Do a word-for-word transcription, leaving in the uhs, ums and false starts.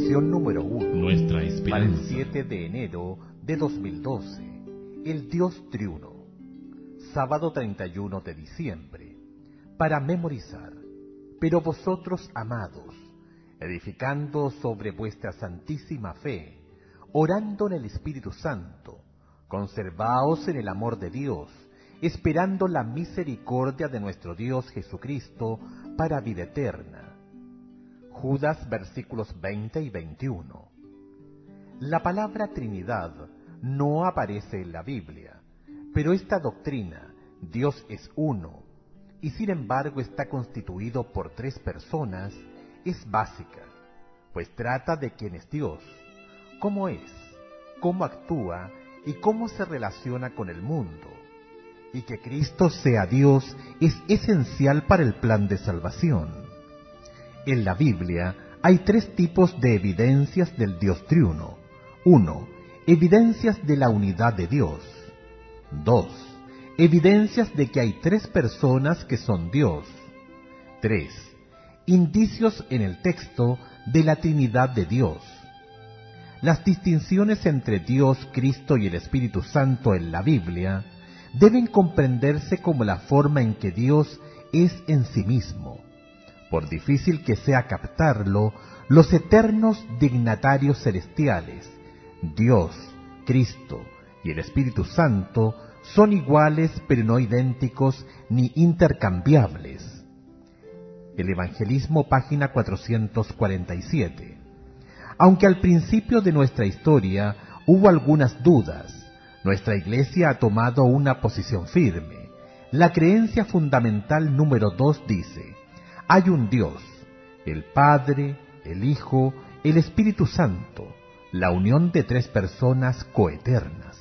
lección número uno, Nuestra para el esperanza. siete de enero de dos mil doce, el Dios triuno, sábado treinta y uno de diciembre, para memorizar. Pero vosotros, amados, edificando sobre vuestra santísima fe, orando en el Espíritu Santo, conservaos en el amor de Dios, esperando la misericordia de nuestro Dios Jesucristo para vida eterna. Judas, versículos veinte y veintiuno. La palabra Trinidad no aparece en la Biblia, pero esta doctrina, Dios es uno, y sin embargo está constituido por tres personas, es básica, pues trata de quién es Dios, cómo es, cómo actúa y cómo se relaciona con el mundo. Y que Cristo sea Dios es esencial para el plan de salvación. En la Biblia hay tres tipos de evidencias del Dios triuno. uno. Evidencias de la unidad de Dios. dos. Evidencias de que hay tres personas que son Dios. tres. Indicios en el texto de la Trinidad de Dios. Las distinciones entre Dios, Cristo y el Espíritu Santo en la Biblia deben comprenderse como la forma en que Dios es en sí mismo. Por difícil que sea captarlo, los eternos dignatarios celestiales, Dios, Cristo y el Espíritu Santo, son iguales pero no idénticos ni intercambiables. El Evangelismo, página cuatrocientos cuarenta y siete. Aunque al principio de nuestra historia hubo algunas dudas, nuestra Iglesia ha tomado una posición firme. La creencia fundamental número dos dice: hay un Dios, el Padre, el Hijo, el Espíritu Santo, la unión de tres personas coeternas.